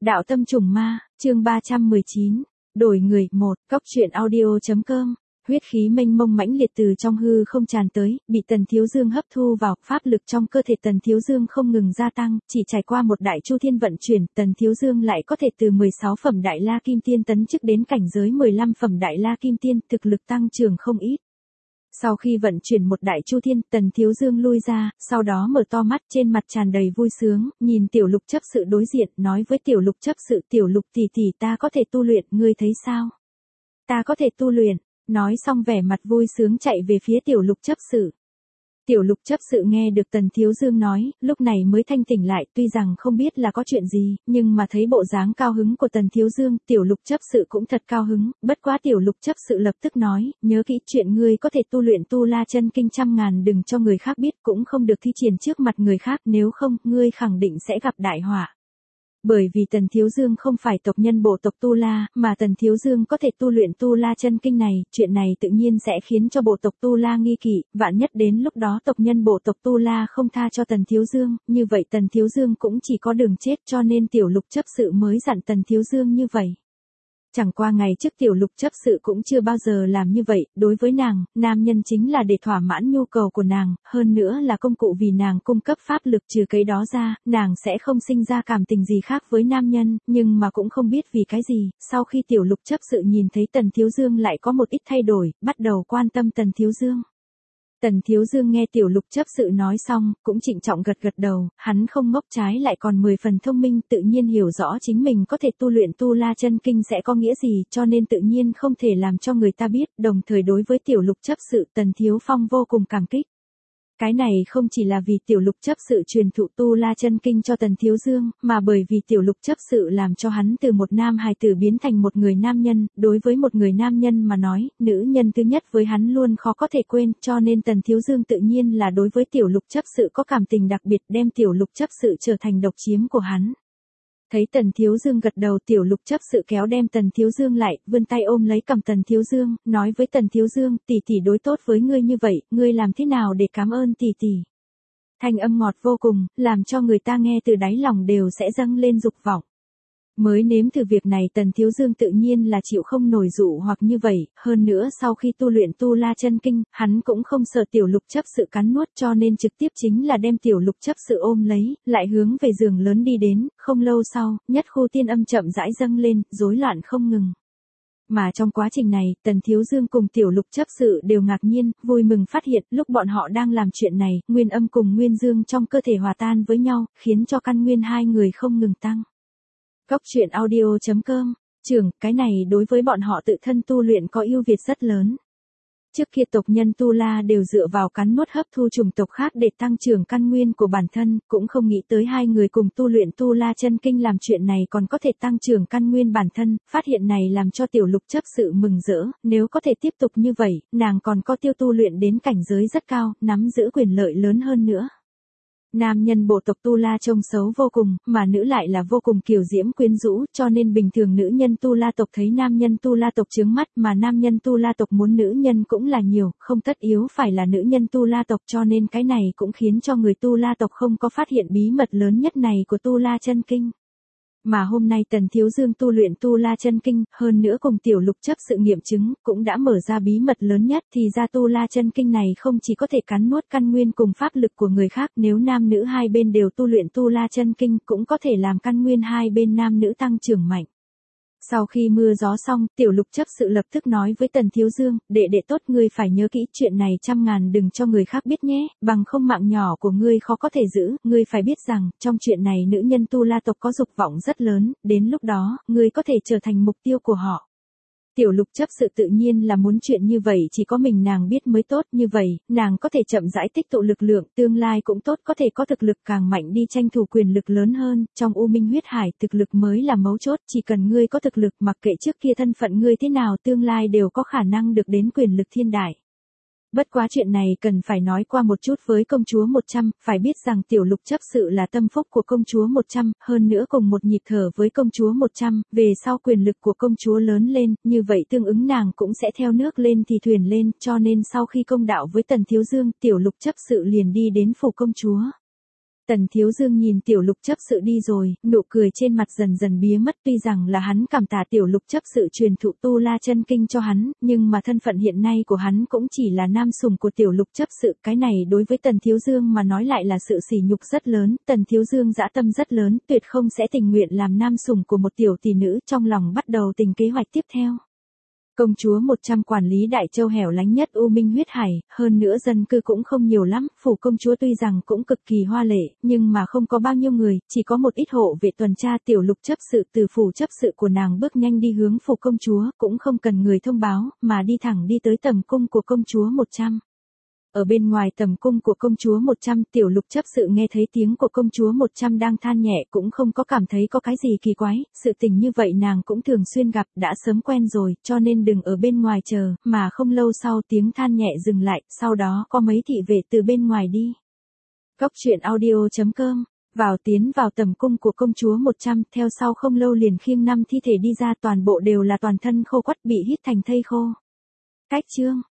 Đạo tâm trùng ma, chương 319. Đổi người, 1, Cóc truyện audio.com. Huyết khí mênh mông mãnh liệt từ trong hư không tràn tới, bị Tần Thiếu Dương hấp thu vào, pháp lực trong cơ thể Tần Thiếu Dương không ngừng gia tăng, chỉ trải qua một đại chu thiên vận chuyển, Tần Thiếu Dương lại có thể từ 16 phẩm đại la kim tiên tấn chức đến cảnh giới 15 phẩm đại la kim tiên, thực lực tăng trưởng không ít. Sau khi vận chuyển một đại chu thiên, Tần Thiếu Dương lui ra, sau đó mở to mắt, trên mặt tràn đầy vui sướng, nhìn Tiểu Lục chấp sự đối diện, nói với Tiểu Lục chấp sự: Tiểu Lục tỷ tỷ, ta có thể tu luyện, ngươi thấy sao? Ta có thể tu luyện. Nói xong vẻ mặt vui sướng chạy về phía Tiểu Lục chấp sự. Tiểu Lục chấp sự nghe được Tần Thiếu Dương nói, lúc này mới thanh tỉnh lại, tuy rằng không biết là có chuyện gì, nhưng mà thấy bộ dáng cao hứng của Tần Thiếu Dương, Tiểu Lục chấp sự cũng thật cao hứng, bất quá Tiểu Lục chấp sự lập tức nói, nhớ kỹ chuyện ngươi có thể tu luyện Tu La Chân Kinh 100.000 đừng cho người khác biết, cũng không được thi triển trước mặt người khác, nếu không, ngươi khẳng định sẽ gặp đại họa. Bởi vì Tần Thiếu Dương không phải tộc nhân bộ tộc Tu La, mà Tần Thiếu Dương có thể tu luyện Tu La Chân Kinh này, chuyện này tự nhiên sẽ khiến cho bộ tộc Tu La nghi kỵ, vạn nhất đến lúc đó tộc nhân bộ tộc Tu La không tha cho Tần Thiếu Dương, như vậy Tần Thiếu Dương cũng chỉ có đường chết, cho nên Tiểu Lục chấp sự mới dặn Tần Thiếu Dương như vậy. Chẳng qua ngày trước Tiểu Lục chấp sự cũng chưa bao giờ làm như vậy, đối với nàng, nam nhân chính là để thỏa mãn nhu cầu của nàng, hơn nữa là công cụ vì nàng cung cấp pháp lực, trừ cái đó ra, nàng sẽ không sinh ra cảm tình gì khác với nam nhân, nhưng mà cũng không biết vì cái gì, sau khi Tiểu Lục chấp sự nhìn thấy Tần Thiếu Dương lại có một ít thay đổi, bắt đầu quan tâm Tần Thiếu Dương. Tần Thiếu Dương nghe Tiểu Lục chấp sự nói xong, cũng trịnh trọng gật gật đầu, hắn không ngốc, trái lại còn 10 phần thông minh, tự nhiên hiểu rõ chính mình có thể tu luyện Tu La Chân Kinh sẽ có nghĩa gì, cho nên tự nhiên không thể làm cho người ta biết, đồng thời đối với Tiểu Lục chấp sự, Tần Thiếu Phong vô cùng cảm kích. Cái này không chỉ là vì Tiểu Lục chấp sự truyền thụ Tu La Chân Kinh cho Tần Thiếu Dương, mà bởi vì Tiểu Lục chấp sự làm cho hắn từ một nam hài tử biến thành một người nam nhân, đối với một người nam nhân mà nói, nữ nhân thứ nhất với hắn luôn khó có thể quên, cho nên Tần Thiếu Dương tự nhiên là đối với Tiểu Lục chấp sự có cảm tình đặc biệt, đem Tiểu Lục chấp sự trở thành độc chiếm của hắn. Thấy Tần Thiếu Dương gật đầu, Tiểu Lục chấp sự kéo đem Tần Thiếu Dương lại, vươn tay ôm lấy cầm Tần Thiếu Dương, nói với Tần Thiếu Dương: tỷ tỷ đối tốt với ngươi như vậy, ngươi làm thế nào để cảm ơn tỷ tỷ? Thanh âm ngọt vô cùng, làm cho người ta nghe từ đáy lòng đều sẽ dâng lên dục vọng. Mới nếm thử việc này Tần Thiếu Dương tự nhiên là chịu không nổi dụ hoặc như vậy, hơn nữa sau khi tu luyện Tu La Chân Kinh, hắn cũng không sợ Tiểu Lục chấp sự cắn nuốt, cho nên trực tiếp chính là đem Tiểu Lục chấp sự ôm lấy, lại hướng về giường lớn đi đến, không lâu sau, nhất khu tiên âm chậm rãi dâng lên, rối loạn không ngừng. Mà trong quá trình này, Tần Thiếu Dương cùng Tiểu Lục chấp sự đều ngạc nhiên, vui mừng phát hiện, lúc bọn họ đang làm chuyện này, nguyên âm cùng nguyên dương trong cơ thể hòa tan với nhau, khiến cho căn nguyên hai người không ngừng tăng. Cóc truyện audio.com. Trưởng, cái này đối với bọn họ tự thân tu luyện có ưu việt rất lớn. Trước kia tộc nhân Tu La đều dựa vào cắn nuốt hấp thu chủng tộc khác để tăng trưởng căn nguyên của bản thân, cũng không nghĩ tới hai người cùng tu luyện Tu La Chân Kinh làm chuyện này còn có thể tăng trưởng căn nguyên bản thân, phát hiện này làm cho Tiểu Lục chấp sự mừng rỡ, nếu có thể tiếp tục như vậy, nàng còn có tiêu tu luyện đến cảnh giới rất cao, nắm giữ quyền lợi lớn hơn nữa. Nam nhân bộ tộc Tu La trông xấu vô cùng, mà nữ lại là vô cùng kiều diễm quyến rũ, cho nên bình thường nữ nhân Tu La tộc thấy nam nhân Tu La tộc chướng mắt, mà nam nhân Tu La tộc muốn nữ nhân cũng là nhiều, không tất yếu phải là nữ nhân Tu La tộc, cho nên cái này cũng khiến cho người Tu La tộc không có phát hiện bí mật lớn nhất này của Tu La Chân Kinh. Mà hôm nay Tần Thiếu Dương tu luyện Tu La Chân Kinh, hơn nữa cùng Tiểu Lục chấp sự nghiệm chứng, cũng đã mở ra bí mật lớn nhất, thì ra Tu La Chân Kinh này không chỉ có thể cắn nuốt căn nguyên cùng pháp lực của người khác, nếu nam nữ hai bên đều tu luyện Tu La Chân Kinh, cũng có thể làm căn nguyên hai bên nam nữ tăng trưởng mạnh. Sau khi mưa gió xong, Tiểu Lục chấp sự lập tức nói với Tần Thiếu Dương: đệ đệ tốt, ngươi phải nhớ kỹ chuyện này 100.000 đừng cho người khác biết nhé, bằng không mạng nhỏ của ngươi khó có thể giữ, ngươi phải biết rằng, trong chuyện này nữ nhân Tu La tộc có dục vọng rất lớn, đến lúc đó, ngươi có thể trở thành mục tiêu của họ. Tiểu Lục chấp sự tự nhiên là muốn chuyện như vậy chỉ có mình nàng biết mới tốt, như vậy, nàng có thể chậm rãi tích tụ lực lượng, tương lai cũng tốt, có thể có thực lực càng mạnh đi tranh thủ quyền lực lớn hơn, trong U Minh huyết hải, thực lực mới là mấu chốt, chỉ cần ngươi có thực lực, mặc kệ trước kia thân phận ngươi thế nào, tương lai đều có khả năng được đến quyền lực thiên đại. Bất quá chuyện này cần phải nói qua một chút với công chúa 100, phải biết rằng Tiểu Lục chấp sự là tâm phúc của công chúa 100, hơn nữa cùng một nhịp thở với công chúa 100, về sau quyền lực của công chúa lớn lên, như vậy tương ứng nàng cũng sẽ theo nước lên thì thuyền lên, cho nên sau khi công đạo với Tần Thiếu Dương, Tiểu Lục chấp sự liền đi đến phủ công chúa. Tần Thiếu Dương nhìn tiểu lục chấp sự đi rồi, nụ cười trên mặt dần dần bía mất, tuy rằng là hắn cảm tạ tiểu lục chấp sự truyền thụ tu la chân kinh cho hắn, nhưng mà thân phận hiện nay của hắn cũng chỉ là nam sủng của tiểu lục chấp sự, cái này đối với Tần Thiếu Dương mà nói lại là sự sỉ nhục rất lớn, Tần Thiếu Dương dã tâm rất lớn, tuyệt không sẽ tình nguyện làm nam sủng của một tiểu tỷ nữ, trong lòng bắt đầu tình kế hoạch tiếp theo. Công chúa 100 quản lý Đại Châu hẻo lánh nhất U Minh huyết hải, hơn nữa dân cư cũng không nhiều lắm, phủ công chúa tuy rằng cũng cực kỳ hoa lệ, nhưng mà không có bao nhiêu người, chỉ có một ít hộ vệ tuần tra. Tiểu lục chấp sự từ phủ chấp sự của nàng bước nhanh đi hướng phủ công chúa, cũng không cần người thông báo, mà đi thẳng đi tới tầm cung của công chúa 100. Ở bên ngoài tầm cung của công chúa 100, tiểu lục chấp sự nghe thấy tiếng của công chúa 100 đang than nhẹ, cũng không có cảm thấy có cái gì kỳ quái, sự tình như vậy nàng cũng thường xuyên gặp, đã sớm quen rồi, cho nên đừng ở bên ngoài chờ, mà không lâu sau tiếng than nhẹ dừng lại, sau đó có mấy thị vệ từ bên ngoài đi. Cóc truyện audio.com tiến vào tầm cung của công chúa 100, theo sau không lâu liền khiêng 5 thi thể đi ra, toàn bộ đều là toàn thân khô quắt bị hít thành thây khô. Cách chương